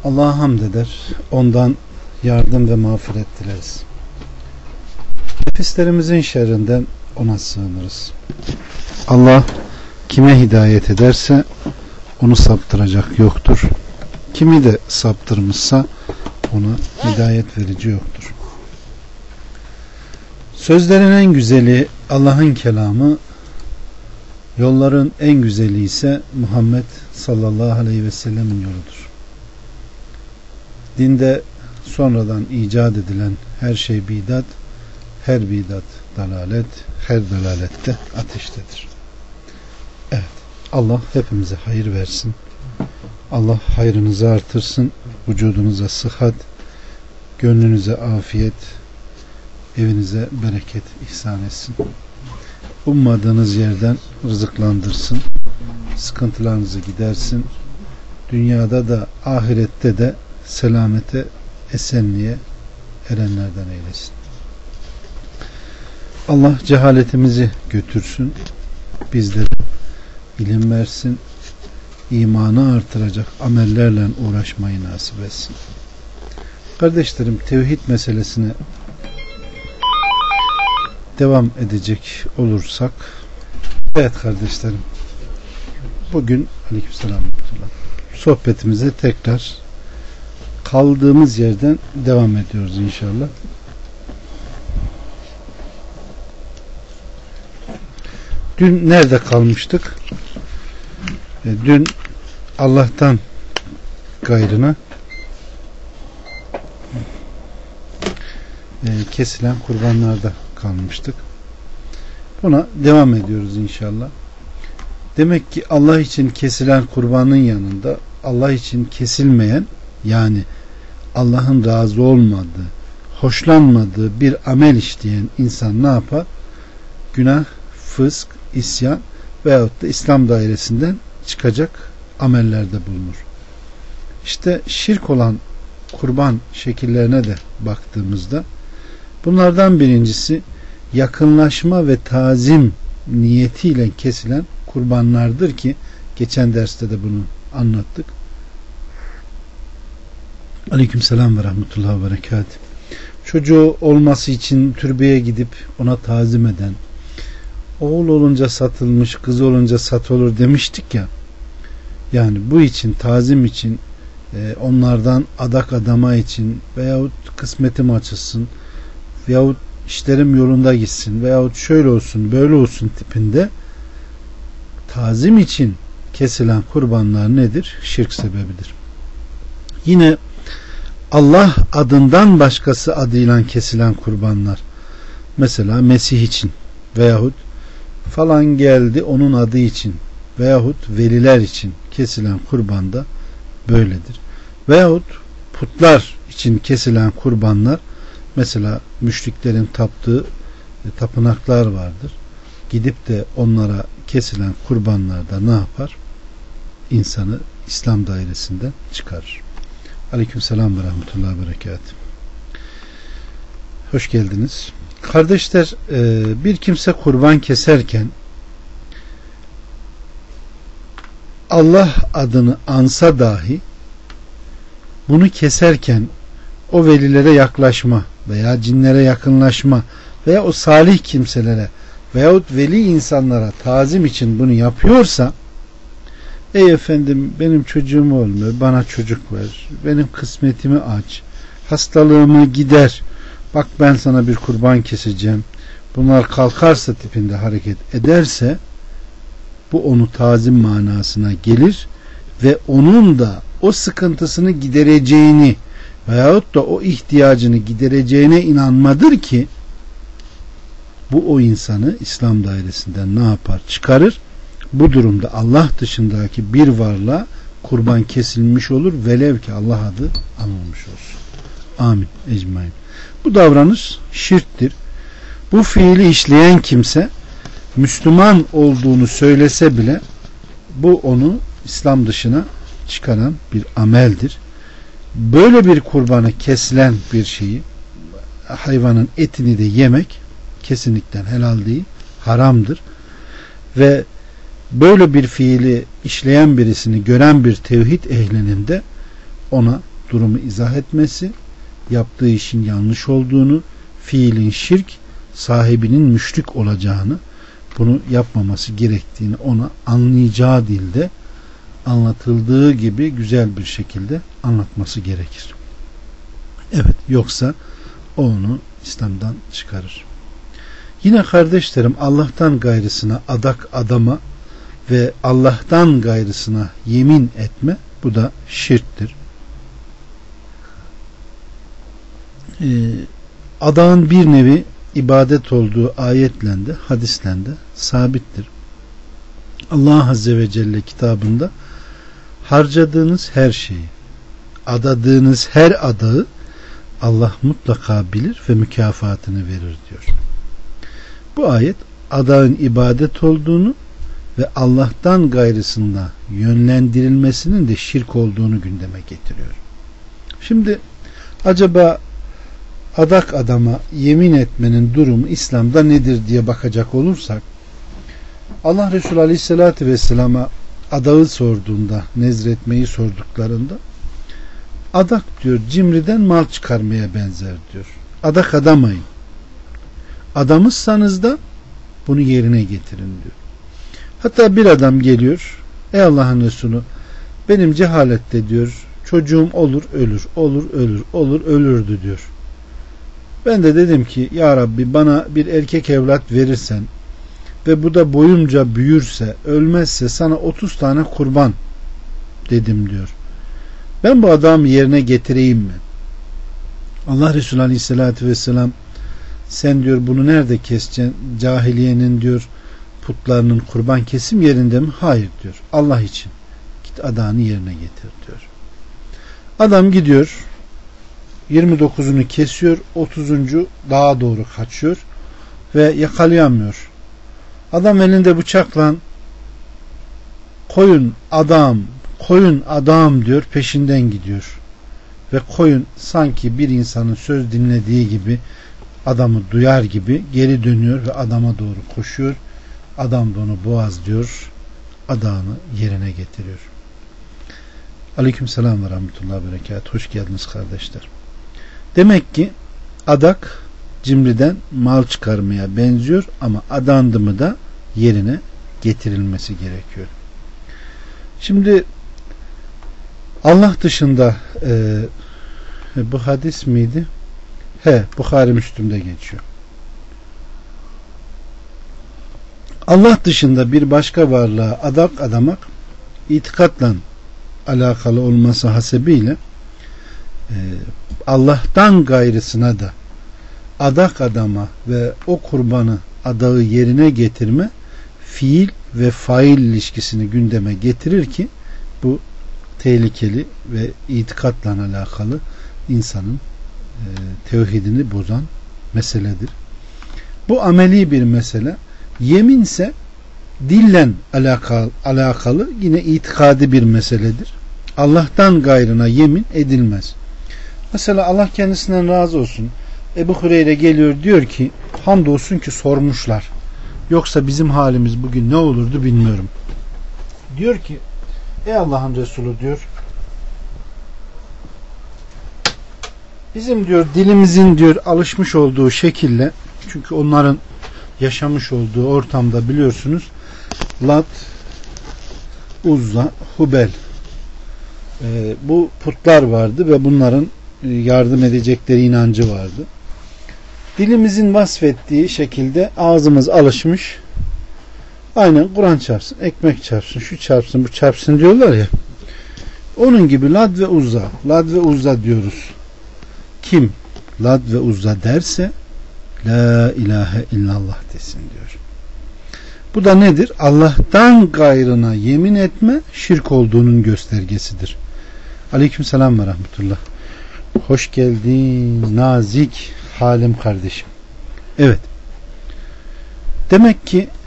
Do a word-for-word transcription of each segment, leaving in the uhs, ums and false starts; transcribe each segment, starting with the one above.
Allah'a hamd eder, ondan yardım ve mağfiret dileriz. Nefislerimizin şerrinden ona sığınırız. Allah kime hidayet ederse onu saptıracak yoktur. Kimi de saptırmışsa ona hidayet verici yoktur. Sözlerin en güzeli Allah'ın kelamı, yolların en güzeli ise Muhammed sallallahu aleyhi ve sellemin yoludur. Dinde sonradan icat edilen her şey bidat, her bidat dalalet, her dalalette ateştedir. Evet, Allah hepimize hayır versin. Allah hayrınızı artırsın, vücudunuza sıhhat, gönlünüze afiyet, evinize bereket ihsan etsin. Ummadığınız yerden rızıklandırsın, sıkıntılarınızı gidersin, dünyada da ahirette de selamete, esenliğe erenlerden eylesin. Allah cehaletimizi götürsün, bizlere ilim versin, imanı artıracak amellerle uğraşmayı nasip etsin. Kardeşlerim, tevhid meselesine devam edecek olursak, evet kardeşlerim, bugün aleykümselam sohbetimize tekrar kaldığımız yerden devam ediyoruz inşallah. Dün nerede kalmıştık? Dün Allah'tan gayrına kesilen kurbanlarda kalmıştık. Buna devam ediyoruz inşallah. Demek ki Allah için kesilen kurbanın yanında Allah için kesilmeyen, yani Allah'ın razı olmadığı, hoşlanmadığı bir amel işleyen insan ne yapar? Günah, fısk, isyan veyahut da İslam dairesinden çıkacak amellerde bulunur. İşte şirk olan kurban şekillerine de baktığımızda bunlardan birincisi yakınlaşma ve tazim niyetiyle kesilen kurbanlardır ki geçen derste de bunu anlattık. Aleykümselam ve rahmetullahi ve berekat. Çocuğu olması için türbeye gidip ona tazim eden, oğul olunca satılmış, kız olunca satılır demiştik ya. Yani bu için, tazim için, onlardan adak adama için veyahut kısmetim açılsın veyahut işlerim yolunda gitsin veyahut şöyle olsun böyle olsun tipinde tazim için kesilen kurbanlar nedir? Şirk sebebidir. Yine Allah adından başkası adıyla kesilen kurbanlar, mesela Mesih için veyahut falan geldi onun adı için veyahut veliler için kesilen kurban da böyledir. Veyahut putlar için kesilen kurbanlar, mesela müşriklerin taptığı tapınaklar vardır. Gidip de onlara kesilen kurbanlarda ne yapar? İnsanı İslam dairesinden çıkarır. Aleykümselam ve rahmetullahi ve berekat. Hoş geldiniz. Kardeşler, bir kimse kurban keserken Allah adını ansa dahi bunu keserken o velilere yaklaşma veya cinlere yakınlaşma veya o salih kimselere veyahut veli insanlara tazim için bunu yapıyorsa, ey efendim benim çocuğum olmuyor, bana çocuk ver, benim kısmetimi aç, hastalığımı gider, bak ben sana bir kurban keseceğim, bunlar kalkarsa tipinde hareket ederse, bu onu tazim manasına gelir ve onun da o sıkıntısını gidereceğini veyahut da o ihtiyacını gidereceğine inanmadır ki bu o insanı İslam dairesinden ne yapar? Çıkarır. Bu durumda Allah dışındaki bir varlığa kurban kesilmiş olur. Velev ki Allah adı anılmış olsun. Amin. Ecmaîn. Bu davranış şirktir. Bu fiili işleyen kimse Müslüman olduğunu söylese bile bu onu İslam dışına çıkaran bir ameldir. Böyle bir kurbanı kesilen bir şeyi, hayvanın etini de yemek kesinlikle helal değil, haramdır. Ve böyle bir fiili işleyen birisini gören bir tevhid ehlinin de ona durumu izah etmesi, yaptığı işin yanlış olduğunu, fiilin şirk, sahibinin müşrik olacağını, bunu yapmaması gerektiğini ona anlayacağı dilde, anlatıldığı gibi güzel bir şekilde anlatması gerekir. Evet, yoksa onu İslam'dan çıkarır. Yine kardeşlerim, Allah'tan gayrısına adak adama ve Allah'tan gayrısına yemin etme, bu da şirktir. Ee, adağın bir nevi ibadet olduğu ayetle de hadisle de sabittir. Allah Azze ve Celle kitabında harcadığınız her şeyi, adadığınız her adağı Allah mutlaka bilir ve mükafatını verir diyor. Bu ayet adağın ibadet olduğunu ve Allah'tan gayrısında yönlendirilmesinin de şirk olduğunu gündeme getiriyor. Şimdi acaba adak adama yemin etmenin durumu İslam'da nedir diye bakacak olursak, Allah Resulü Aleyhisselatü Vesselam'a adağı sorduğunda, nezretmeyi sorduklarında, adak diyor cimriden mal çıkarmaya benzer diyor. Adak adamayın. Adamışsanız da bunu yerine getirin diyor. Hatta bir adam geliyor, ey Allah'ın Resulü, benim cehalette diyor çocuğum olur ölür, olur ölür, olur ölürdü diyor. Ben de dedim ki ya Rabbi, bana bir erkek evlat verirsen ve bu da boyunca büyürse, ölmezse sana otuz tane kurban dedim diyor. Ben bu adamı yerine getireyim mi? Allah Resulü Aleyhisselatü Vesselam, sen diyor bunu nerede keseceksin? Cahiliyenin diyor putlarının kurban kesim yerinde mi? Hayır diyor. Allah için git adağını yerine getir diyor. Adam gidiyor, yirmi dokuzunu kesiyor, otuzuncu dağa doğru kaçıyor ve yakalayamıyor. Adam elinde bıçakla koyun adam, koyun adam diyor, peşinden gidiyor. Ve koyun sanki bir insanın söz dinlediği gibi, adamı duyar gibi geri dönüyor ve adama doğru koşuyor. Adam da onu boğazlıyor, adağını yerine getiriyor. Aleykümselam ve rahmetullahi ve berekatuhu. Hoş geldiniz kardeşler. Demek ki adak cimriden mal çıkarmaya benziyor ama adandı mı da yerine getirilmesi gerekiyor. Şimdi Allah dışında e, bu hadis miydi? He, Bukhari Müslüm'de geçiyor. Allah dışında bir başka varlığa adak adamak itikatla alakalı olması hasebiyle e, Allah'tan gayrısına da adak adama ve o kurbanı, adağı yerine getirme fiil ve fail ilişkisini gündeme getirir ki bu tehlikeli ve itikatla alakalı insanın e, tevhidini bozan meseledir. Bu ameli bir mesele. Yeminse dillen alakalı, alakalı yine itikadi bir meseledir. Allah'tan gayrına yemin edilmez. Mesela Allah kendisinden razı olsun, Ebu Hureyre geliyor diyor ki hamdolsun ki sormuşlar. Yoksa bizim halimiz bugün ne olurdu bilmiyorum. Diyor ki ey Allah'ın Resulü diyor, bizim diyor dilimizin diyor alışmış olduğu şekilde, çünkü onların yaşamış olduğu ortamda biliyorsunuz Lat, Uzza, Hubel e, bu putlar vardı ve bunların yardım edecekleri inancı vardı. Dilimizin vasfettiği şekilde ağzımız alışmış. Aynen Kur'an çarpsın, ekmek çarpsın, şu çarpsın, bu çarpsın diyorlar ya. Onun gibi Lad ve Uzza, Lad ve Uzza diyoruz. Kim Lad ve Uzza derse La ilahe illallah desin diyor. Bu da nedir? Allah'tan gayrına yemin etme şirk olduğunun göstergesidir. Aleykümselam ve rahmetullah. Hoş geldin nazik halim kardeşim. Evet. Demek ki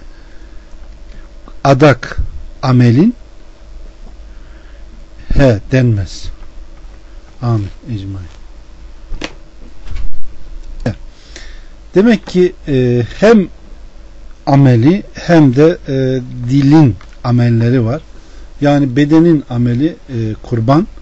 adak amelin he denmez. Amin. İcmaî. Demek ki e, hem ameli hem de e, dilin amelleri var. Yani bedenin ameli e, kurban,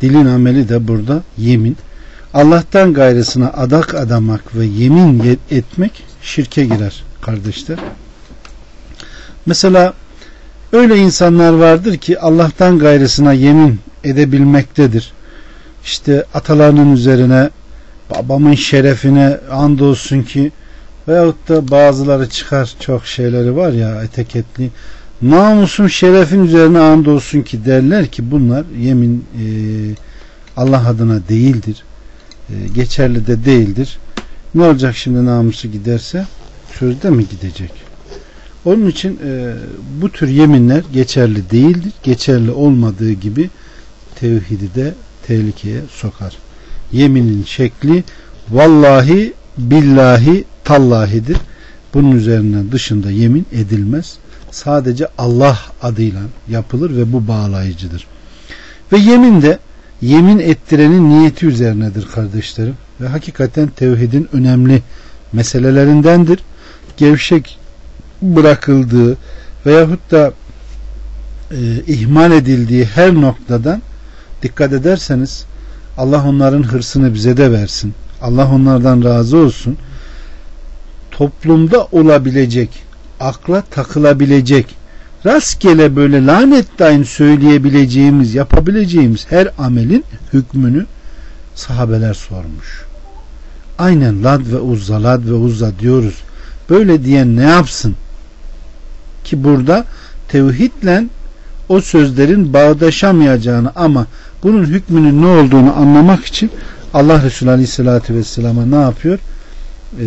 Dilin ameli de burada yemin. Allah'tan gayrısına adak adamak ve yemin etmek şirke girer kardeşler. Mesela öyle insanlar vardır ki Allah'tan gayrısına yemin edebilmektedir. İşte atalarının üzerine, babamın şerefine andolsun ki, veyahut da bazıları çıkar, çok şeyleri var ya, eteketli, namusum şerefin üzerine andolsun ki derler ki bunlar yemin e, Allah adına değildir. E, geçerli de değildir. Ne olacak şimdi namusu giderse? Sözde mi gidecek? Onun için e, bu tür yeminler geçerli değildir. Geçerli olmadığı gibi tevhidi de tehlikeye sokar. Yeminin şekli vallahi, billahi, tallahidir. Bunun üzerinden dışında yemin edilmez. Sadece Allah adıyla yapılır ve bu bağlayıcıdır. Ve yemin de yemin ettirenin niyeti üzerinedir kardeşlerim. Ve hakikaten tevhidin önemli meselelerindendir. Gevşek bırakıldığı veyahut da e, ihmal edildiği her noktadan dikkat ederseniz Allah onların hırsını bize de versin. Allah onlardan razı olsun. Toplumda olabilecek, akla takılabilecek, rastgele böyle lanet daim söyleyebileceğimiz, yapabileceğimiz her amelin hükmünü sahabeler sormuş. Aynen Lad ve Uzza, Lad ve Uzza diyoruz. Böyle diyen ne yapsın? Ki burada tevhidle o sözlerin bağdaşamayacağını ama bunun hükmünün ne olduğunu anlamak için Allah Resulü Aleyhisselatü Vesselam'a ne yapıyor? Ee,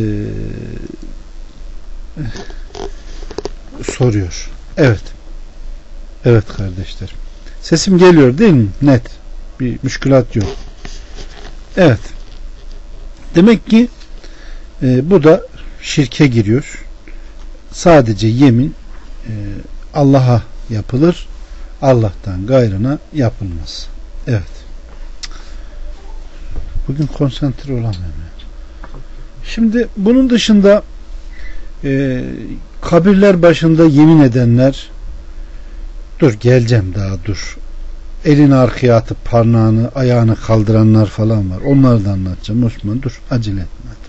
soruyor. Evet. Evet kardeşler. Sesim geliyor değil mi? Net. Bir müşkülat yok. Evet. Demek ki e, bu da şirke giriyor. Sadece yemin e, Allah'a yapılır. Allah'tan gayrına yapılmaz. Evet. Bugün konsantre olamıyorum. Şimdi bunun dışında e, kabirler başında yemin edenler, dur geleceğim daha dur, elini arkaya atıp parmağını ayağını kaldıranlar falan var. Onları da anlatacağım. Osman dur, acele etme dur.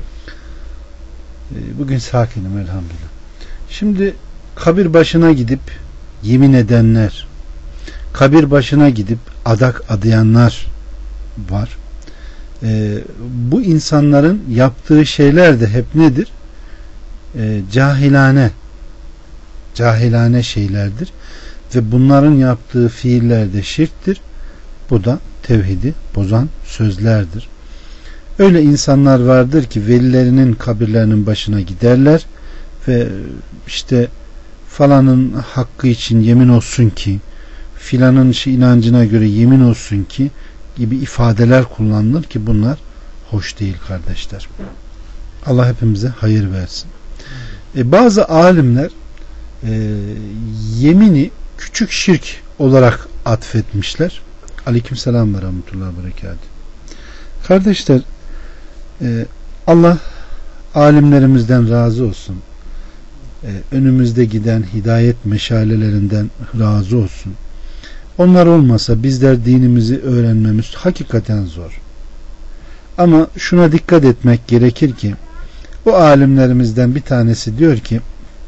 E, bugün sakinim elhamdülillah. Şimdi kabir başına gidip yemin edenler, kabir başına gidip adak adayanlar var. Ee, bu insanların yaptığı şeyler de hep nedir? Ee, cahilane cahilane şeylerdir ve bunların yaptığı fiiller de şirktir. Bu da tevhidi bozan sözlerdir. Öyle insanlar vardır ki velilerinin kabirlerinin başına giderler ve işte falanın hakkı için yemin olsun ki, filanın inancına göre yemin olsun ki gibi ifadeler kullanılır ki bunlar hoş değil kardeşler. Allah hepimize hayır versin. E, bazı alimler e, yemini küçük şirk olarak atfetmişler. Aleykümselam ve rahmetullahi ve berekatuhu. Kardeşler, e, Allah alimlerimizden razı olsun. E, önümüzde giden hidayet meşalelerinden razı olsun. Onlar olmasa bizler dinimizi öğrenmemiz hakikaten zor. Ama şuna dikkat etmek gerekir ki o alimlerimizden bir tanesi diyor ki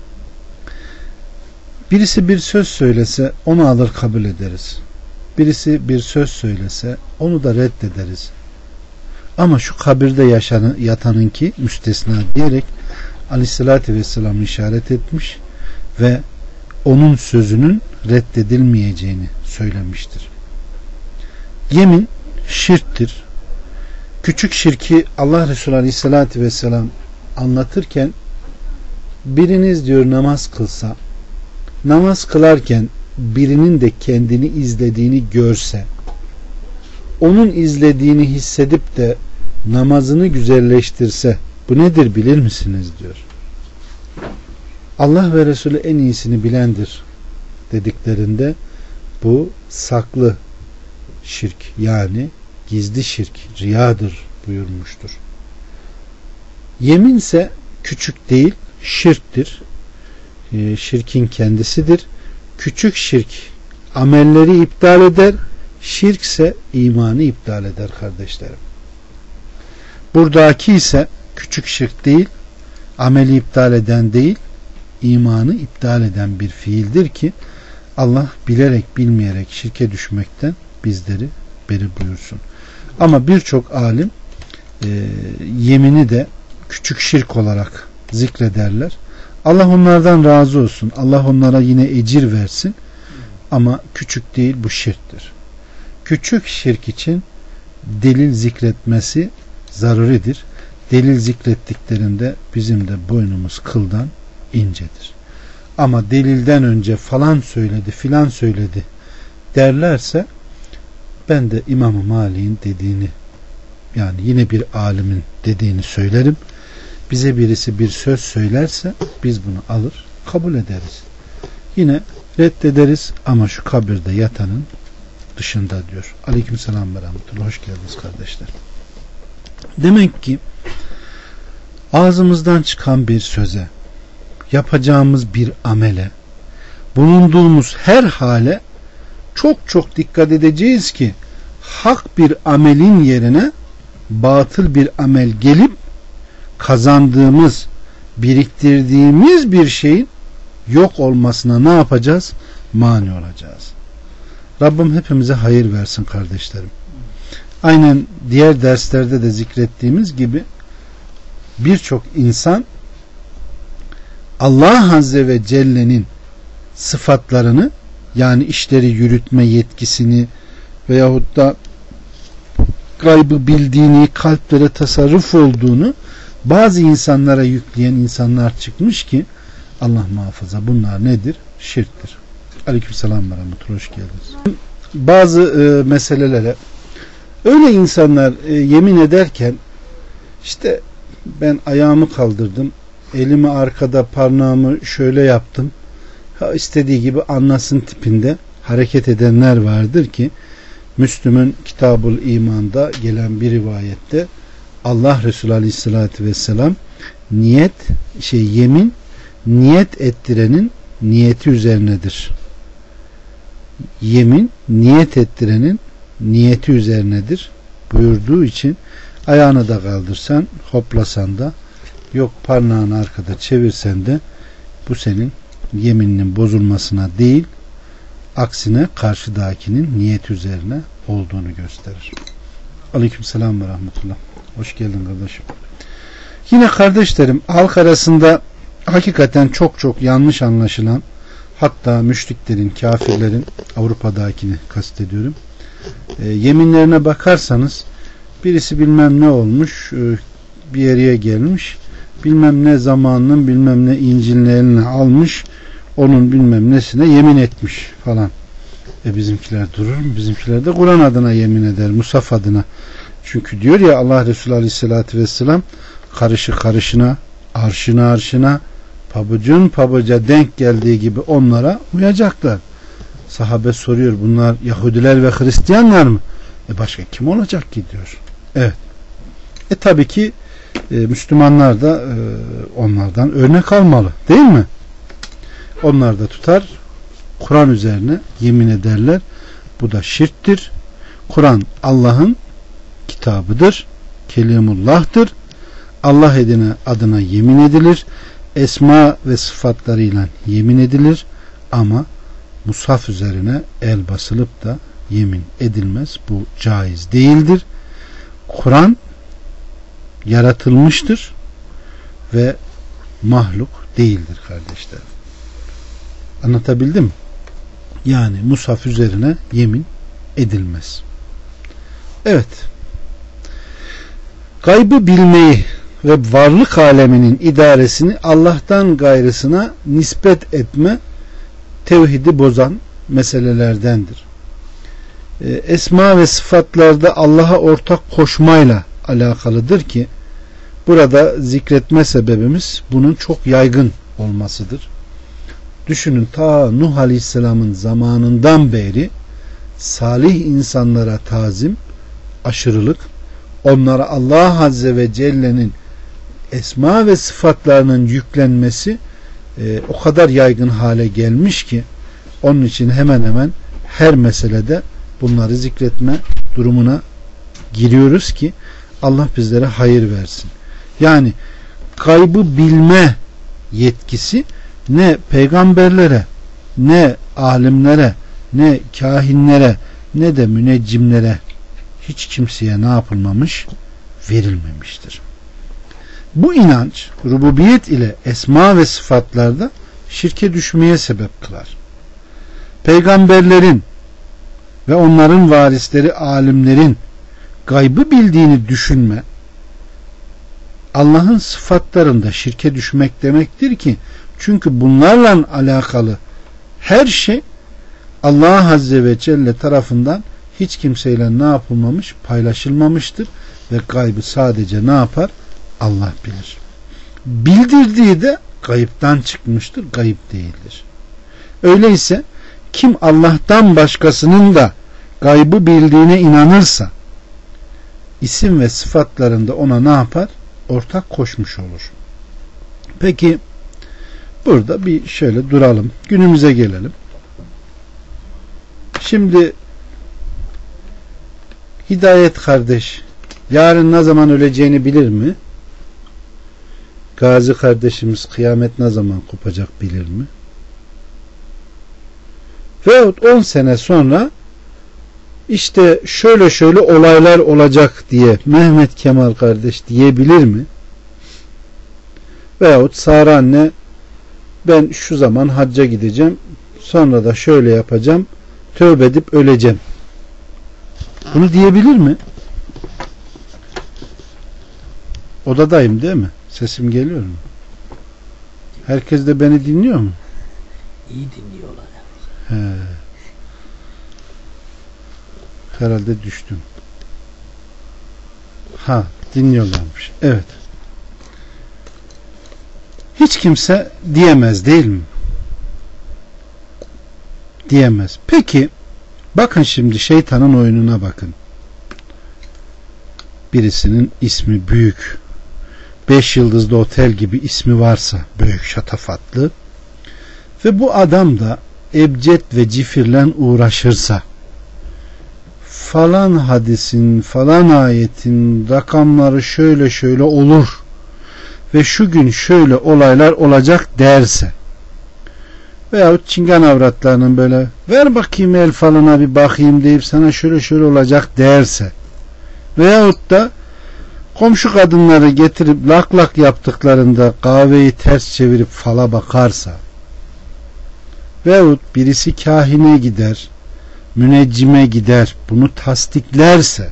birisi bir söz söylese onu alır kabul ederiz. Birisi bir söz söylese onu da reddederiz. Ama şu kabirde yaşanı, yatanınki müstesna diyerek Aleyhisselatü Vesselam işaret etmiş ve onun sözünün reddedilmeyeceğini söylemiştir. Yemin şirktir. Küçük şirki Allah Resulü Aleyhisselatü Vesselam anlatırken biriniz diyor namaz kılsa, namaz kılarken birinin de kendini izlediğini görse, onun izlediğini hissedip de namazını güzelleştirse bu nedir bilir misiniz diyor. Allah ve Resulü en iyisini bilendir dediklerinde bu saklı şirk, yani gizli şirk, riyadır buyurmuştur. Yeminse küçük değil, şirktir. Şirkin kendisidir. Küçük şirk amelleri iptal eder, Şirkse imanı iptal eder kardeşlerim. Buradaki ise küçük şirk değil, ameli iptal eden değil, imanı iptal eden bir fiildir ki Allah bilerek bilmeyerek şirke düşmekten bizleri beri buyursun. Ama birçok alim e, yemini de küçük şirk olarak zikrederler. Allah onlardan razı olsun. Allah onlara yine ecir versin. Ama küçük değil, bu şirktir. Küçük şirk için delil zikretmesi zaruridir. Delil zikrettiklerinde bizim de boynumuz kıldan incedir. Ama delilden önce falan söyledi, filan söyledi derlerse ben de İmam-ı Malik'in dediğini, yani yine bir alimin dediğini söylerim. Bize birisi bir söz söylerse biz bunu alır, kabul ederiz. Yine reddederiz ama şu kabirde yatanın dışında diyor. Aleykümselam ve rahmetullah. Hoş geldiniz kardeşler. Demek ki ağzımızdan çıkan bir söze, yapacağımız bir amele, bulunduğumuz her hale çok çok dikkat edeceğiz ki hak bir amelin yerine batıl bir amel gelip kazandığımız, biriktirdiğimiz bir şeyin yok olmasına ne yapacağız? Mani olacağız. Rabbim hepimize hayır versin kardeşlerim. Aynen diğer derslerde de zikrettiğimiz gibi birçok insan Allah Azze ve Celle'nin sıfatlarını, yani işleri yürütme yetkisini veyahut da gaybı bildiğini, kalplere tasarruf olduğunu bazı insanlara yükleyen insanlar çıkmış ki Allah muhafaza, bunlar nedir? Şirktir. Aleykümselam ve rahmetullah. Hoş geldiniz. Bazı e, meselelere öyle insanlar e, yemin ederken işte ben ayağımı kaldırdım, elimi arkada, parmağımı şöyle yaptım, ha, istediği gibi anlasın tipinde hareket edenler vardır ki Müslüm'ün Kitab-ül İman'da gelen bir rivayette Allah Resulü Aleyhisselatü Vesselam niyet şey yemin niyet ettirenin niyeti üzerinedir. Yemin niyet ettirenin niyeti üzerinedir buyurduğu için ayağını da kaldırsan, hoplasan da, yok parmağını arkada çevirsen de bu senin yemininin bozulmasına değil, aksine karşıdakinin niyet üzerine olduğunu gösterir. Aleykümselam ve rahmetullah. Hoş geldin kardeşim. Yine kardeşlerim, halk arasında hakikaten çok çok yanlış anlaşılan, hatta müşriklerin, kafirlerin, Avrupa'dakini kastediyorum, e, yeminlerine bakarsanız birisi bilmem ne olmuş, e, bir yere gelmiş, bilmem ne zamanının bilmem ne İncil'ini eline almış, onun bilmem nesine yemin etmiş falan. E bizimkiler durur mu? Bizimkiler de Kur'an adına yemin eder, Musaf adına. Çünkü diyor ya Allah Resulü Aleyhisselatü Vesselam, karışı karışına, arşına arşına, pabucun pabuca denk geldiği gibi onlara uyacaklar. Sahabe soruyor, bunlar Yahudiler ve Hristiyanlar mı? E başka kim olacak ki diyor. Evet. E tabii ki e, Müslümanlar da e, onlardan örnek almalı, değil mi? Onlar da tutar, Kur'an üzerine yemin ederler. Bu da şirktir. Kur'an Allah'ın kitabıdır. Kelimullah'tır. Allah adına, adına yemin edilir. Esma ve sıfatlarıyla yemin edilir. Ama mushaf üzerine el basılıp da yemin edilmez. Bu caiz değildir. Kur'an yaratılmıştır ve mahluk değildir kardeşler. Anlatabildim mi? Yani mushaf üzerine yemin edilmez. Evet. Gaybı bilmeyi ve varlık aleminin idaresini Allah'tan gayrısına nispet etme tevhidi bozan meselelerdendir. Esma ve sıfatlarda Allah'a ortak koşmayla alakalıdır ki burada zikretme sebebimiz bunun çok yaygın olmasıdır. Düşünün, ta Nuh Aleyhisselam'ın zamanından beri salih insanlara tazim, aşırılık, onlara Allah Azze ve Celle'nin esma ve sıfatlarının yüklenmesi e, o kadar yaygın hale gelmiş ki onun için hemen hemen her meselede bunları zikretme durumuna giriyoruz ki Allah bizlere hayır versin. Yani gaybı bilme yetkisi ne peygamberlere, ne alimlere, ne kahinlere, ne de müneccimlere, hiç kimseye ne yapılmamış? Verilmemiştir. Bu inanç rububiyet ile esma ve sıfatlarda şirke düşmeye sebep kılar. Peygamberlerin ve onların varisleri alimlerin gaybı bildiğini düşünme, Allah'ın sıfatlarında şirke düşmek demektir ki, çünkü bunlarla alakalı her şey Allah Azze ve Celle tarafından hiç kimseyle ne yapılmamış? Paylaşılmamıştır ve gaybı sadece ne yapar? Allah bilir. Bildirdiği de gayipten çıkmıştır, gayip değildir. Öyleyse kim Allah'tan başkasının da gaybı bildiğine inanırsa isim ve sıfatlarında ona ne yapar? Ortak koşmuş olur. Peki burada bir şöyle duralım. Günümüze gelelim. Şimdi Hidayet kardeş yarın ne zaman öleceğini bilir mi? Gazi kardeşimiz kıyamet ne zaman kopacak bilir mi? Veyahut on sene sonra işte şöyle şöyle olaylar olacak diye Mehmet Kemal kardeş diyebilir mi? Veyahut Sara anne ben şu zaman hacca gideceğim, sonra da şöyle yapacağım, tövbe edip öleceğim. Bunu diyebilir mi? Odadayım değil mi? Sesim geliyor mu? Herkes de beni dinliyor mu? İyi dinliyorlar. He. Herhalde düştüm. Ha, dinliyorlarmış. Evet. Hiç kimse diyemez değil mi? Diyemez. Peki bakın şimdi şeytanın oyununa bakın. Birisinin ismi büyük, beş yıldızlı otel gibi ismi varsa, büyük, şatafatlı ve bu adam da ebced ve cifirle uğraşırsa, falan hadisin, falan ayetin rakamları şöyle şöyle olur ve şu gün şöyle olaylar olacak derse, veyahut çingen avratlarının böyle ver bakayım el falına bir bakayım deyip sana şöyle şöyle olacak derse, veyahut da komşu kadınları getirip lak lak yaptıklarında kahveyi ters çevirip fala bakarsa, veyahut birisi kahine gider, müneccime gider, bunu tasdiklerse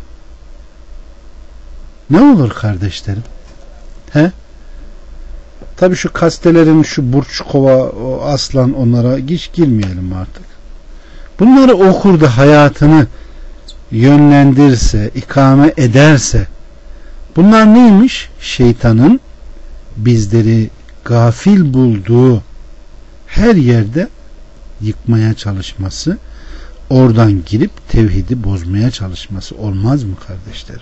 ne olur kardeşlerim? He? Tabi şu kastelerin, şu burç kova, o aslan, onlara hiç girmeyelim artık. Bunları okur da hayatını yönlendirse, ikame ederse, bunlar neymiş? Şeytanın bizleri gafil bulduğu her yerde yıkmaya çalışması, oradan girip tevhidi bozmaya çalışması olmaz mı kardeşlerim?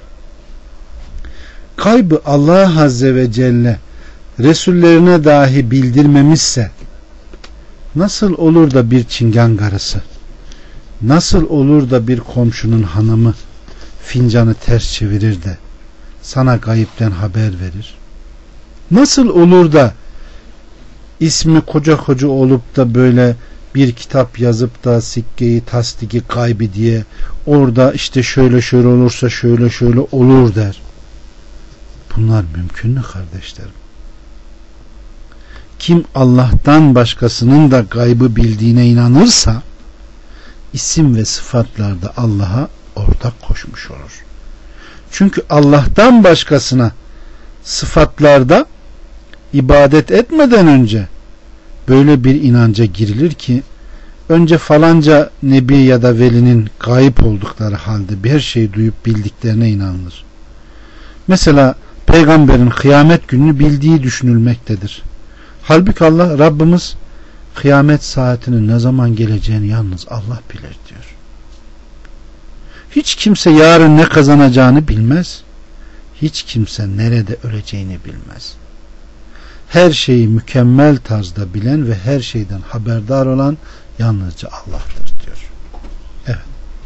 Kaybı Allah Azze ve Celle Resullerine dahi bildirmemişse nasıl olur da bir çingen karısı, nasıl olur da bir komşunun hanımı fincanı ters çevirir de sana gayipten haber verir? Nasıl olur da ismi koca koca olup da böyle bir kitap yazıp da sikkeyi, tasdiki, gaybi diye orada işte şöyle şöyle olursa şöyle şöyle olur der? Bunlar mümkün mü kardeşlerim? Kim Allah'tan başkasının da gaybı bildiğine inanırsa isim ve sıfatlarda Allah'a ortak koşmuş olur. Çünkü Allah'tan başkasına sıfatlarda ibadet etmeden önce böyle bir inanca girilir ki önce falanca nebi ya da velinin gayip oldukları halde bir şeyi duyup bildiklerine inanılır. Mesela peygamberin kıyamet gününü bildiği düşünülmektedir. Halbuki Allah, Rabbimiz kıyamet saatinin ne zaman geleceğini yalnız Allah bilir diyor. Hiç kimse yarın ne kazanacağını bilmez. Hiç kimse nerede öleceğini bilmez. Her şeyi mükemmel tarzda bilen ve her şeyden haberdar olan yalnızca Allah'tır diyor. Evet.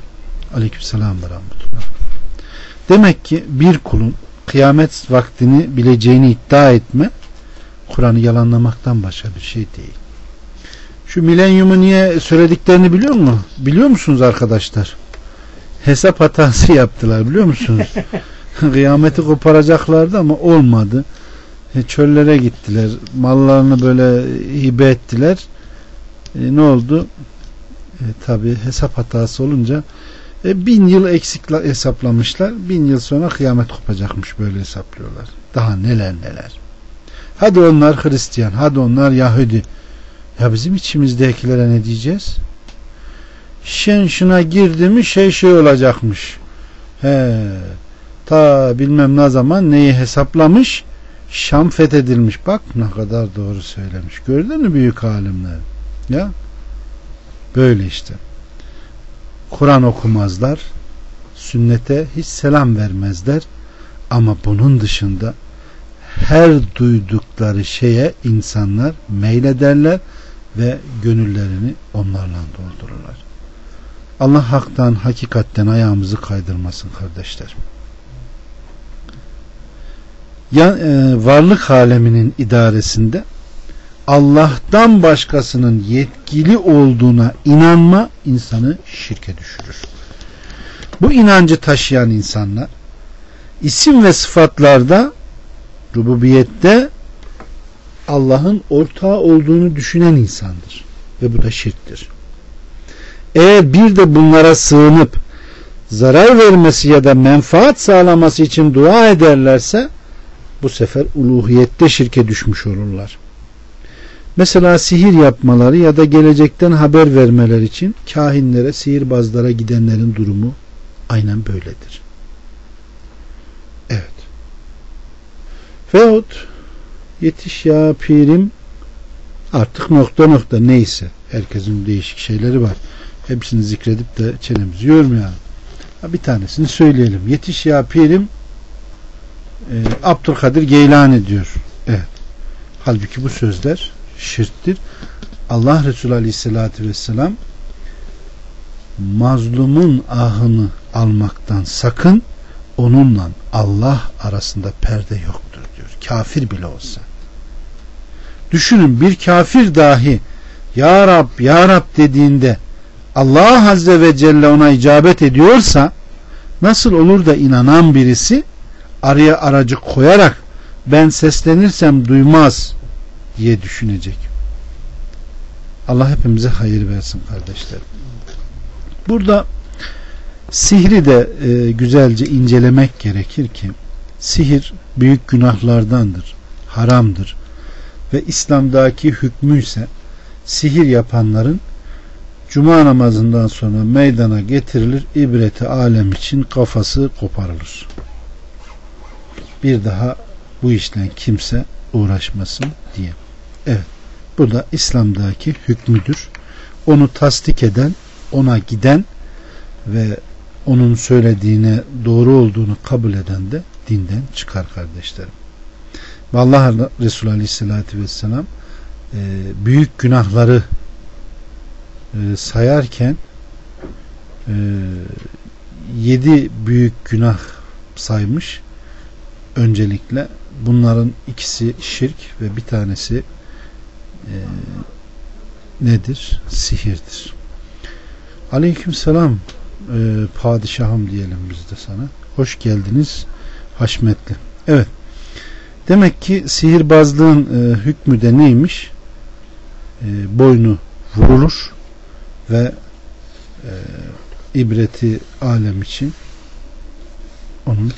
Aleykümselam ve rahmetullah. Demek ki bir kulun kıyamet vaktini bileceğini iddia etme, Kur'an'ı yalanlamaktan başka bir şey değil. Şu milenyumu niye söylediklerini biliyor musun? Biliyor musunuz arkadaşlar? Hesap hatası yaptılar, biliyor musunuz? Kıyameti koparacaklardı ama olmadı. Çöllere gittiler. Mallarını böyle hibe ettiler. E, ne oldu? E, tabi hesap hatası olunca e, bin yıl eksik hesaplamışlar. Bin yıl sonra kıyamet kopacakmış, böyle hesaplıyorlar. Daha neler neler. Hadi onlar Hristiyan, hadi onlar Yahudi. Ya bizim içimizdekilere ne diyeceğiz? Şen şuna girdi mi şey şey olacakmış. He, ta bilmem ne zaman neyi hesaplamış, Şam fethedilmiş. Bak ne kadar doğru söylemiş. Gördün mü büyük alimler? Ya böyle işte. Kur'an okumazlar, sünnete hiç selam vermezler, ama bunun dışında her duydukları şeye insanlar meylederler ve gönüllerini onlarla doldururlar. Allah haktan, hakikatten ayağımızı kaydırmasın kardeşler. Ya, e, varlık aleminin idaresinde Allah'tan başkasının yetkili olduğuna inanma insanı şirke düşürür. Bu inancı taşıyan insanlar isim ve sıfatlarda, rububiyette Allah'ın ortağı olduğunu düşünen insandır. Ve bu da şirktir. Eğer bir de bunlara sığınıp zarar vermesi ya da menfaat sağlaması için dua ederlerse bu sefer uluhiyette şirke düşmüş olurlar. Mesela sihir yapmaları ya da gelecekten haber vermeler için kahinlere, sihirbazlara gidenlerin durumu aynen böyledir. Evet. Veyahut yetiş ya pirim, artık nokta nokta neyse, herkesin değişik şeyleri var. Hepsini zikredip de çenemizi yormayalım. Bir tanesini söyleyelim. Yetiş ya pirim, e, Abdülkadir Geylani diyor. Evet. Halbuki bu sözler şirktir. Allah Resulü Aleyhisselatü Vesselam mazlumun ahını almaktan sakın, onunla Allah arasında perde yoktur diyor. Kafir bile olsa. Düşünün, bir kafir dahi Ya Rab, Ya Rab dediğinde Allah Azze ve Celle ona icabet ediyorsa, nasıl olur da inanan birisi araya aracı koyarak ben seslenirsem duymaz diye düşünecek. Allah hepimize hayır versin kardeşlerim. Burada sihri de e, güzelce incelemek gerekir ki sihir büyük günahlardandır, haramdır ve İslam'daki hükmü ise sihir yapanların Cuma namazından sonra meydana getirilir, ibreti alem için kafası koparılır. Bir daha bu işle kimse uğraşmasın diye. Evet, bu da İslam'daki hükmüdür. Onu tasdik eden, ona giden ve onun söylediğine doğru olduğunu kabul eden de dinden çıkar kardeşlerim. Ve Allah Resulü Aleyhisselatü Vesselam e, büyük günahları e, sayarken e, yedi büyük günah saymış. Öncelikle bunların ikisi şirk ve bir tanesi e, nedir? Sihirdir. Aleykümselam e, padişahım diyelim biz de sana. Hoş geldiniz haşmetli. Evet. Demek ki sihirbazlığın e, hükmü de neymiş? E, boynu vurulur ve e, ibreti alem için onun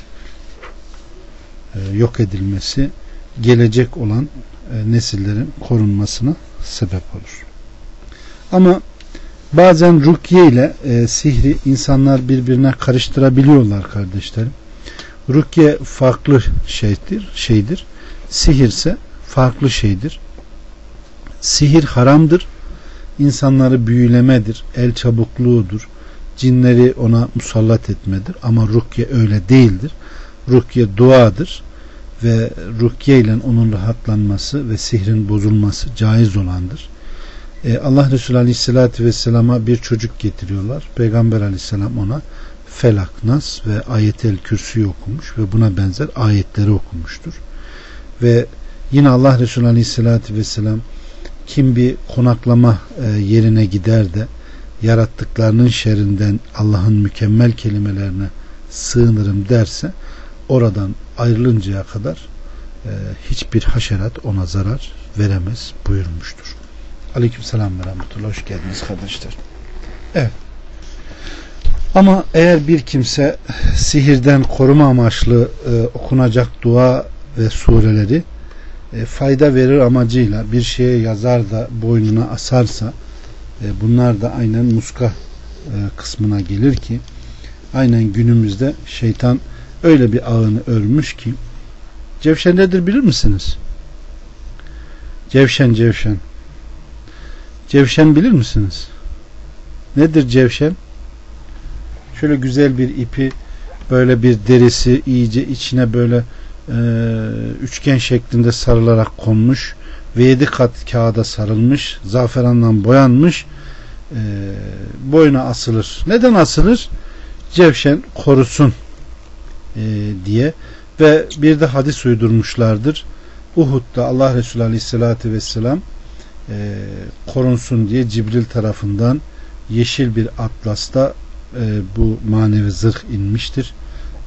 e, yok edilmesi, gelecek olan e, nesillerin korunmasına sebep olur. Ama bazen rukiye ile e, sihri insanlar birbirine karıştırabiliyorlar kardeşlerim. Rukiye farklı şeydir, şeydir. Sihirse farklı şeydir. Sihir haramdır. İnsanları büyülemedir, el çabukluğudur. Cinleri ona musallat etmedir. Ama rukiye öyle değildir. Rukiye duadır ve rukiye ile onun rahatlanması ve sihrin bozulması caiz olandır. e, Allah Resulü Aleyhisselatü Vesselam'a bir çocuk getiriyorlar. Peygamber Aleyhisselam ona Felak, Nas ve Ayet-el Kürsü'yü okumuş ve buna benzer ayetleri okumuştur. Ve yine Allah Resulü Aleyhisselatü Vesselam kim bir konaklama e, yerine gider de yarattıklarının şerrinden Allah'ın mükemmel kelimelerine sığınırım derse oradan ayrılıncaya kadar e, hiçbir haşerat ona zarar veremez buyurmuştur. Aleykümselam ve rahmetullah. Hoş geldiniz kardeşler. Evet. Ama eğer bir kimse sihirden koruma amaçlı e, okunacak dua ve sureleri e, fayda verir amacıyla bir şeye yazar da boynuna asarsa e, bunlar da aynen muska e, kısmına gelir ki aynen günümüzde şeytan öyle bir ağını örmüş ki cevşen nedir bilir misiniz? Cevşen cevşen. Cevşen bilir misiniz? Nedir cevşen? Şöyle güzel bir ipi böyle bir derisi iyice içine böyle e, üçgen şeklinde sarılarak konmuş ve yedi kat kağıda sarılmış, zaferandan boyanmış, e, boyuna asılır. Neden asılır? Cevşen korusun e, diye. Ve bir de hadis uydurmuşlardır. Uhud'da Allah Resulü Aleyhisselatü Vesselam e, korunsun diye Cibril tarafından yeşil bir atlasta e, bu manevi zırh inmiştir.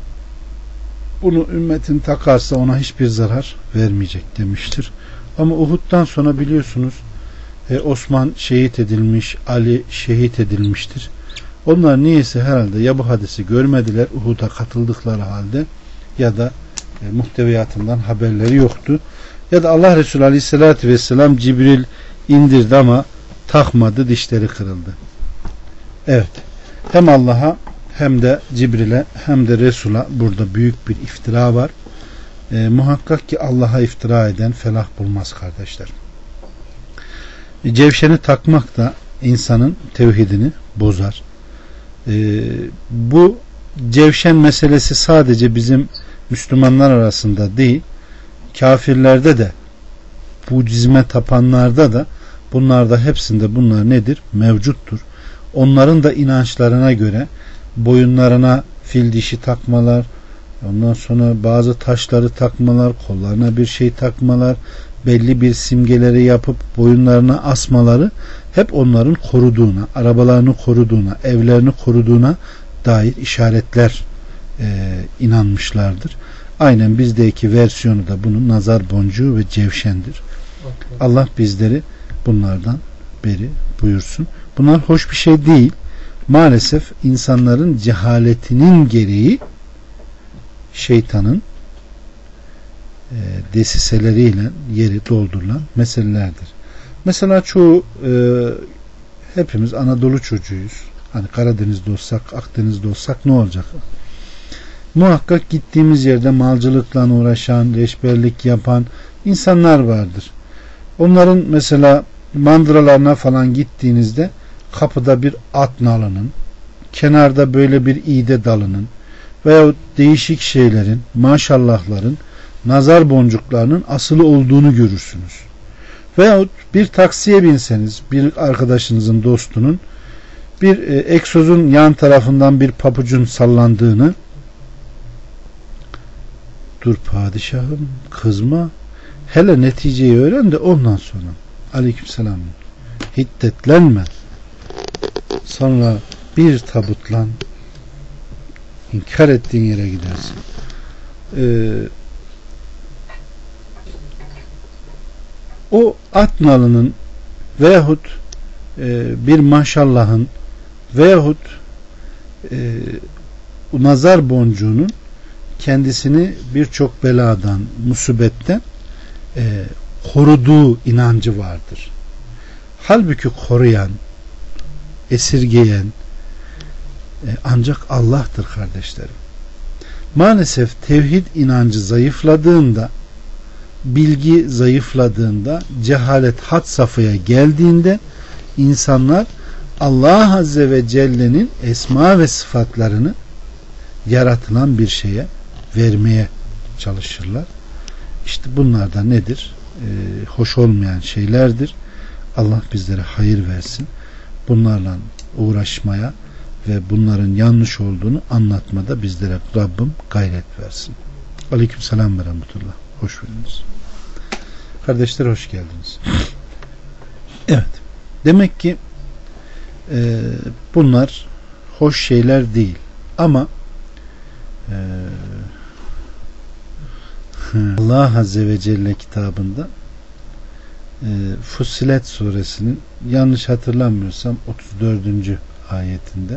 Bunu ümmetin takarsa ona hiçbir zarar vermeyecek demiştir. Ama Uhud'dan sonra biliyorsunuz e, Osman şehit edilmiş, Ali şehit edilmiştir. Onlar niyeyse herhalde ya bu hadisi görmediler Uhud'a katıldıkları halde ya da e, muhteviyatından haberleri yoktu. Ya da Allah Resulü Aleyhisselatü Vesselam Cibril indirdi ama takmadı, dişleri kırıldı. Evet. Hem Allah'a hem de Cibril'e hem de Resul'a burada büyük bir iftira var. E, muhakkak ki Allah'a iftira eden felah bulmaz kardeşler. E, cevşeni takmak da insanın tevhidini bozar. E, bu cevşen meselesi sadece bizim Müslümanlar arasında değil, kafirlerde de, Budizme tapanlarda da, bunlarda hepsinde bunlar nedir? Mevcuttur. Onların da inançlarına göre boyunlarına fil dişi takmalar, ondan sonra bazı taşları takmalar, kollarına bir şey takmalar, belli bir simgeleri yapıp boyunlarına asmaları hep onların koruduğuna, arabalarını koruduğuna, evlerini koruduğuna dair işaretler e, inanmışlardır. Aynen bizdeki versiyonu da bunun nazar boncuğu ve cevşendir. Allah bizleri bunlardan beri buyursun. Bunlar hoş bir şey değil. Maalesef insanların cehaletinin gereği şeytanın e, desiseleriyle yeri doldurulan meselelerdir. Mesela çoğu e, hepimiz Anadolu çocuğuyuz. Hani Karadeniz'de olsak, Akdeniz'de olsak ne olacak? Muhakkak gittiğimiz yerde malcılıkla uğraşan, reçberlik yapan insanlar vardır. Onların mesela mandıralarına falan gittiğinizde kapıda bir at nalının, kenarda böyle bir iğde dalının veyahut değişik şeylerin, maşallahların, nazar boncuklarının asılı olduğunu görürsünüz. Veyahut bir taksiye binseniz, bir arkadaşınızın, dostunun bir e, egzozun yan tarafından bir papucun sallandığını, dur padişahım kızma, hele neticeyi öğren de ondan sonra aleykümselam hiddetlenme, sonra bir tabutlan inkar ettiğin yere gidersin. Ee, o at nalının veyahut e, bir maşallahın veyahut e, nazar boncuğunun kendisini birçok beladan, musibetten e, koruduğu inancı vardır. Halbuki koruyan, esirgeyen e, ancak Allah'tır kardeşlerim. Maalesef tevhid inancı zayıfladığında, bilgi zayıfladığında, cehalet had safhaya geldiğinde insanlar Allah Azze ve Celle'nin esma ve sıfatlarını yaratılan bir şeye vermeye çalışırlar. İşte bunlar da nedir? Ee, hoş olmayan şeylerdir. Allah bizlere hayır versin. Bunlarla uğraşmaya ve bunların yanlış olduğunu anlatmada bizlere Rabbim gayret versin. Aleykümselam ve rahmetullah. Hoş geldiniz. Kardeşler hoş geldiniz. Evet. Demek ki e, bunlar hoş şeyler değil. Ama e, Allah Azze ve Celle kitabında e, Fussilet suresinin yanlış hatırlamıyorsam otuz dördüncü ayetinde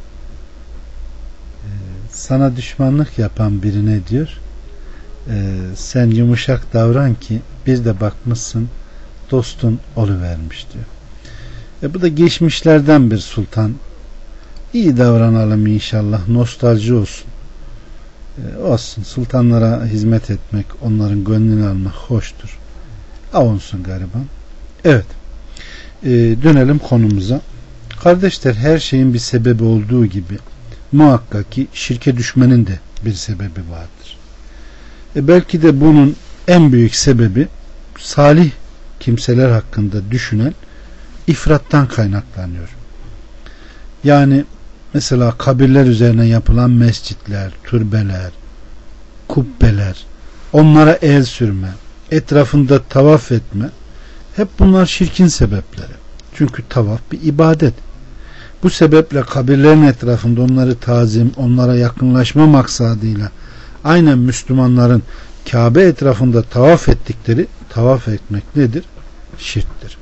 e, sana düşmanlık yapan birine diyor e, sen yumuşak davran ki bir de bakmışsın dostun oluvermiş diyor. E, bu da geçmişlerden bir sultan. İyi davranalım inşallah, nostalji olsun. E, olsun, sultanlara hizmet etmek, onların gönlünü almak hoştur. Avunsun gariban. Evet. E, dönelim konumuza. Kardeşler, her şeyin bir sebebi olduğu gibi muhakkak ki şirke düşmenin de bir sebebi vardır. E, belki de bunun en büyük sebebi salih kimseler hakkında düşünen ifrattan kaynaklanıyor. Yani mesela kabirler üzerine yapılan mescitler, türbeler, kubbeler, onlara el sürme, etrafında tavaf etme, hep bunlar şirkin sebepleri. Çünkü tavaf bir ibadet. Bu sebeple kabirlerin etrafında onları tazim, onlara yakınlaşma maksadıyla aynen Müslümanların Kabe etrafında tavaf ettikleri, tavaf etmek nedir? Şirktir.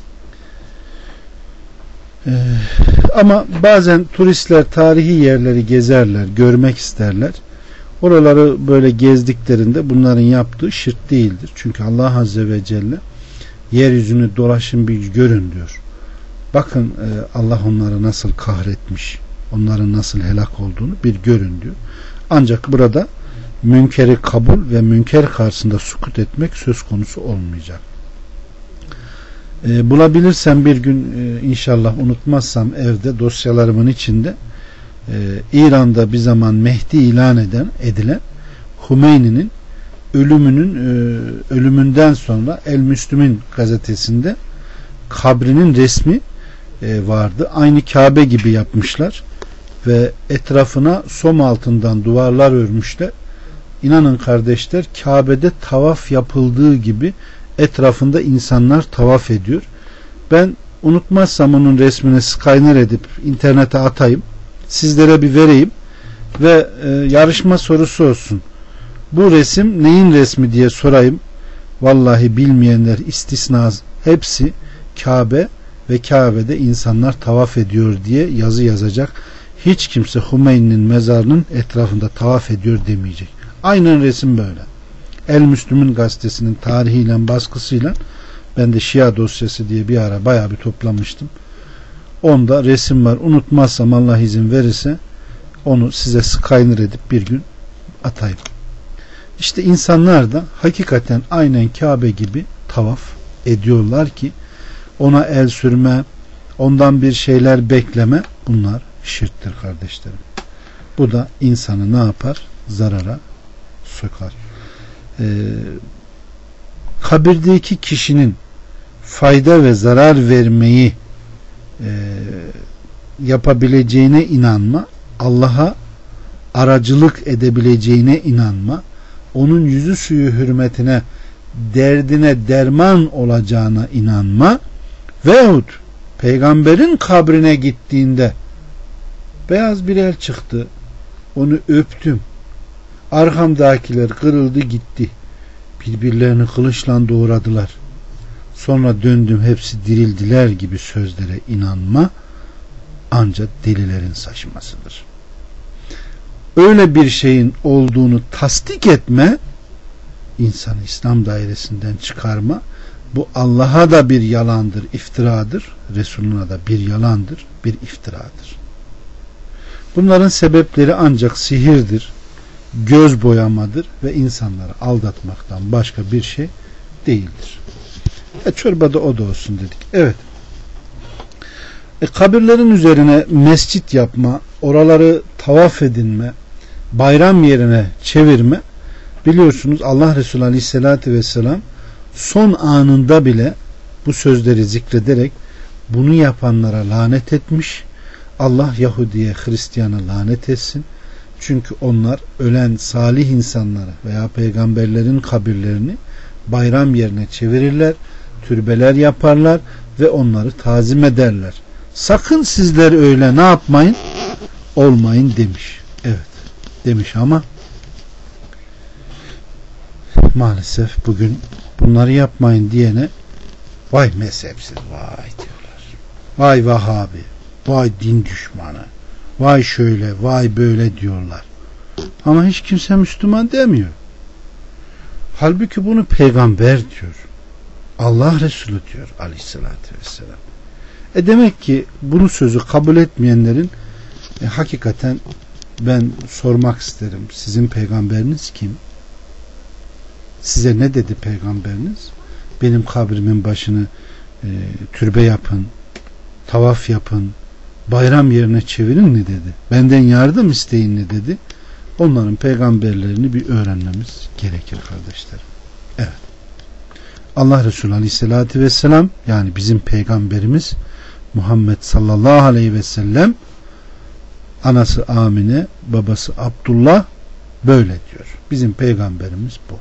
Ee, ama bazen turistler tarihi yerleri gezerler, görmek isterler. Oraları böyle gezdiklerinde bunların yaptığı şirk değildir. Çünkü Allah Azze ve Celle yeryüzünü dolaşın bir görün diyor. Bakın e, Allah onları nasıl kahretmiş, onların nasıl helak olduğunu bir görün diyor. Ancak burada münkeri kabul ve münker karşısında sukut etmek söz konusu olmayacak. E, bulabilirsem bir gün e, inşallah unutmazsam evde dosyalarımın içinde e, İran'da bir zaman Mehdi ilan eden edilen Hümeyni'nin ölümünün e, ölümünden sonra El Müslümin gazetesinde kabrinin resmi e, vardı. Aynı Kabe gibi yapmışlar ve etrafına som altından duvarlar örmüşler. İnanın kardeşler, Kabe'de tavaf yapıldığı gibi etrafında insanlar tavaf ediyor. Ben unutmazsam onun resmini scanner edip internete atayım, sizlere bir vereyim ve e, yarışma sorusu olsun. Bu resim neyin resmi diye sorayım. Vallahi bilmeyenler istisnaz hepsi Kabe ve Kabe'de insanlar tavaf ediyor diye yazı yazacak. Hiç kimse Hümeyni'nin mezarının etrafında tavaf ediyor demeyecek. Aynen resim böyle. El Müslümin gazetesinin tarihiyle baskısıyla, ben de Şia dosyası diye bir ara bayağı bir toplamıştım. Onda resim var. Unutmazsam Allah izin verirse onu size scanner edip bir gün atayım. İşte insanlar da hakikaten aynen Kabe gibi tavaf ediyorlar ki ona el sürme, ondan bir şeyler bekleme, bunlar şirktir kardeşlerim. Bu da insanı ne yapar? Zarara sokar. Ee, kabirdeki kişinin fayda ve zarar vermeyi e, yapabileceğine inanma, Allah'a aracılık edebileceğine inanma, onun yüzü suyu hürmetine, derdine derman olacağına inanma veyahut peygamberin kabrine gittiğinde beyaz bir el çıktı, onu öptüm, arkamdakiler kırıldı gitti, birbirlerini kılıçla doğradılar, sonra döndüm hepsi dirildiler gibi sözlere inanma ancak delilerin saçmasıdır. Öyle bir şeyin olduğunu tasdik etme, insanı İslam dairesinden çıkarma, bu Allah'a da bir yalandır, iftiradır, Resulüne da bir yalandır, bir iftiradır. Bunların sebepleri ancak sihirdir, göz boyamadır ve insanları aldatmaktan başka bir şey değildir. E, çorbada o da olsun dedik. Evet. E, kabirlerin üzerine mescit yapma, oraları tavaf edinme, bayram yerine çevirme, biliyorsunuz Allah Resulü Aleyhisselatü Vesselam son anında bile bu sözleri zikrederek bunu yapanlara lanet etmiş. Allah Yahudi'ye, Hristiyan'a lanet etsin. Çünkü onlar ölen salih insanları veya peygamberlerin kabirlerini bayram yerine çevirirler, türbeler yaparlar ve onları tazim ederler. Sakın sizler öyle ne yapmayın? Olmayın demiş. Evet demiş ama maalesef bugün bunları yapmayın diyene vay mezhepsiz vay diyorlar. Vay Vahabi, vay din düşmanı, vay şöyle, vay böyle diyorlar. Ama hiç kimse Müslüman demiyor. Halbuki bunu peygamber diyor. Allah Resulü diyor aleyhissalatü vesselam. E demek ki bunu sözü kabul etmeyenlerin e, hakikaten ben sormak isterim. Sizin peygamberiniz kim? Size ne dedi peygamberiniz? Benim kabrimin başını e, türbe yapın, tavaf yapın, bayram yerine çevirin mi dedi. Benden yardım isteyin mi dedi. Onların peygamberlerini bir öğrenmemiz gerekir kardeşlerim. Evet. Allah Resulü Aleyhisselatü Vesselam, yani bizim peygamberimiz Muhammed sallallahu aleyhi ve sellem, anası Amine, babası Abdullah böyle diyor. Bizim peygamberimiz bu.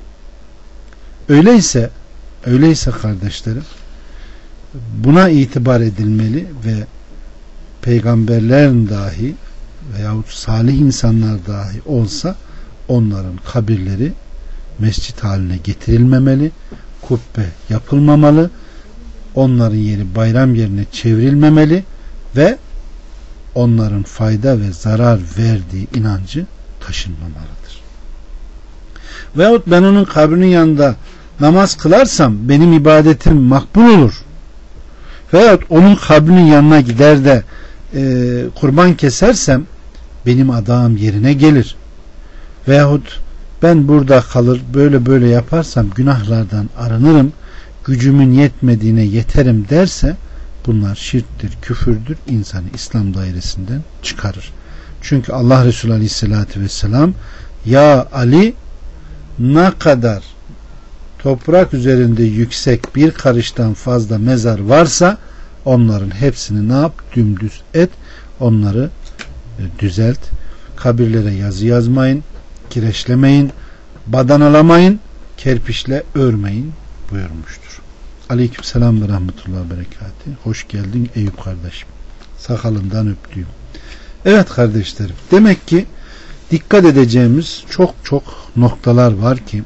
Öyleyse öyleyse kardeşlerim, buna itibar edilmeli ve peygamberlerin dahi veyahut salih insanlar dahi olsa onların kabirleri mescit haline getirilmemeli, kubbe yapılmamalı, onların yeri bayram yerine çevrilmemeli ve onların fayda ve zarar verdiği inancı taşınmamalıdır. Veyahut ben onun kabrinin yanında namaz kılarsam benim ibadetim makbul olur. Veyahut onun kabrinin yanına gider de e, kurban kesersem benim adağım yerine gelir. Veyahut ben burada kalır böyle böyle yaparsam günahlardan arınırım, gücümün yetmediğine yeterim derse bunlar şirktir, küfürdür, insanı İslam dairesinden çıkarır. Çünkü Allah Resulü Aleyhisselatü Vesselam, ya Ali, ne kadar toprak üzerinde yüksek bir karıştan fazla mezar varsa onların hepsini ne yap? Dümdüz et. Onları düzelt. Kabirlere yazı yazmayın, kireçlemeyin, badanalamayın, kerpiçle örmeyin buyurmuştur. Aleykümselam ve rahmetullahi ve berekatuhu. Hoş geldin Eyüp kardeşim. Sakalından öptüğüm. Evet kardeşlerim. Demek ki dikkat edeceğimiz çok çok noktalar var ki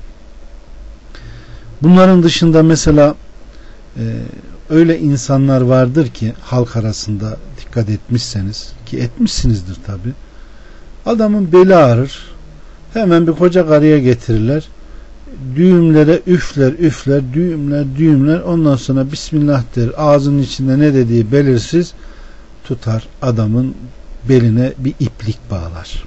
bunların dışında mesela e, öyle insanlar vardır ki halk arasında dikkat etmişseniz ki etmişsinizdir tabi. Adamın beli ağrır. Hemen bir koca karıya getirirler. Düğümlere üfler üfler düğümler düğümler ondan sonra Bismillah der. Ağzının içinde ne dediği belirsiz tutar. Adamın beline bir iplik bağlar.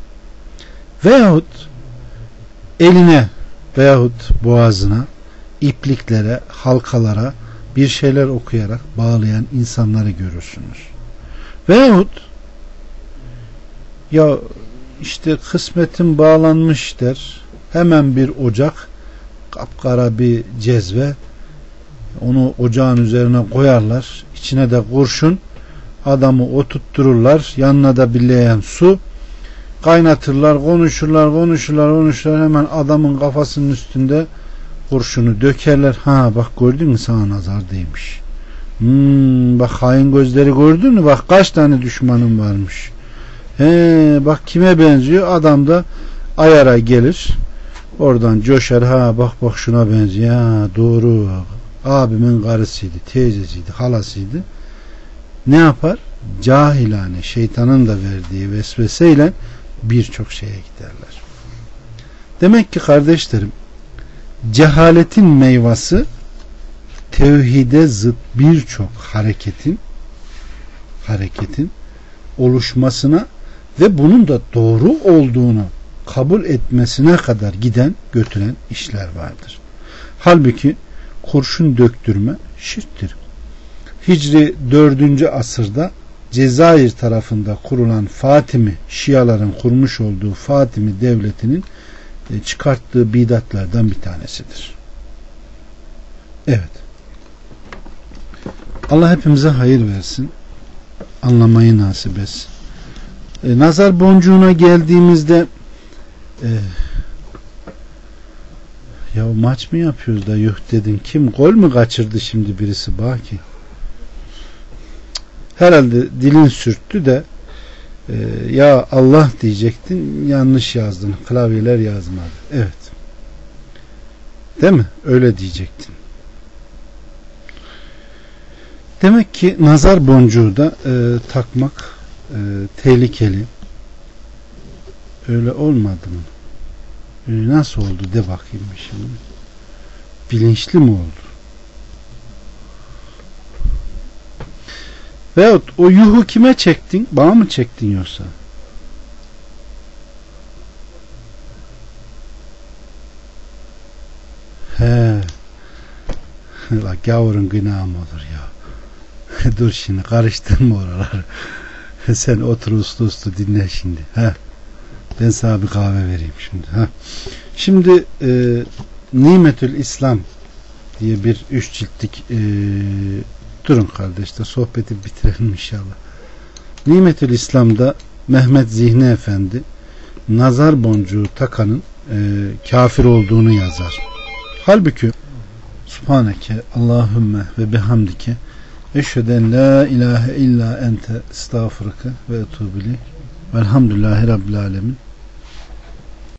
Veyahut eline veyahut boğazına ipliklere, halkalara bir şeyler okuyarak bağlayan insanları görürsünüz. Veyahut ya işte kısmetin bağlanmış der. Hemen bir ocak, kapkara bir cezve, onu ocağın üzerine koyarlar. İçine de kurşun, adamı oturttururlar. Yanına da bir leğen su kaynatırlar, konuşurlar, konuşurlar, konuşurlar. Hemen adamın kafasının üstünde kurşunu dökerler. Ha bak gördün mü, sana nazar değmiş. Hmm, bak hain gözleri gördün mü? Bak kaç tane düşmanın varmış. He, bak kime benziyor? Adam da ayara gelir. Oradan coşar. Ha bak bak şuna benziyor. Ha, doğru. Abimin karısıydı, teyzesiydi, halasıydı. Ne yapar? Cahilane, şeytanın da verdiği vesveseyle birçok şeye giderler. Demek ki kardeşlerim, cehaletin meyvası tevhide zıt birçok hareketin hareketin oluşmasına ve bunun da doğru olduğunu kabul etmesine kadar giden, götüren işler vardır. Halbuki kurşun döktürme şirktir. Hicri dördüncü asırda Cezayir tarafında kurulan Fatimi, Şiaların kurmuş olduğu Fatimi devletinin çıkarttığı bidatlardan bir tanesidir. Evet. Allah hepimize hayır versin. Anlamayı nasip etsin. E, nazar boncuğuna geldiğimizde e, ya maç mı yapıyoruz da yuh dedin. Kim gol mü kaçırdı şimdi birisi Baki? Herhalde dilin sürttü de e, ya Allah diyecektin, yanlış yazdın. Klavyeler yazmadı. Evet. Değil mi? Öyle diyecektin. Demek ki nazar boncuğu da e, takmak e, tehlikeli. Öyle olmadı mı? E, nasıl oldu de bakayım şimdi. Bilinçli mi oldu? Veyahut o yuhu kime çektin? Bana mı çektin yoksa? He. La gavurun günahı mı olur ya? Dur şimdi karıştırma oraları. Sen otur uslu uslu dinle şimdi. Ha. Ben sana bir kahve vereyim şimdi. Ha. Şimdi e, Nimetül İslam diye bir üç ciltlik e, durun kardeşler, sohbeti bitirelim inşallah. Nimetül İslam'da Mehmet Zihni Efendi nazar boncuğu takanın e, kafir olduğunu yazar. Halbuki Subhaneke Allahümme ve bihamdike eşheden la ilahe illa ente estağfurke ve etûbü ileyk velhamdülillahi rabbil alemin.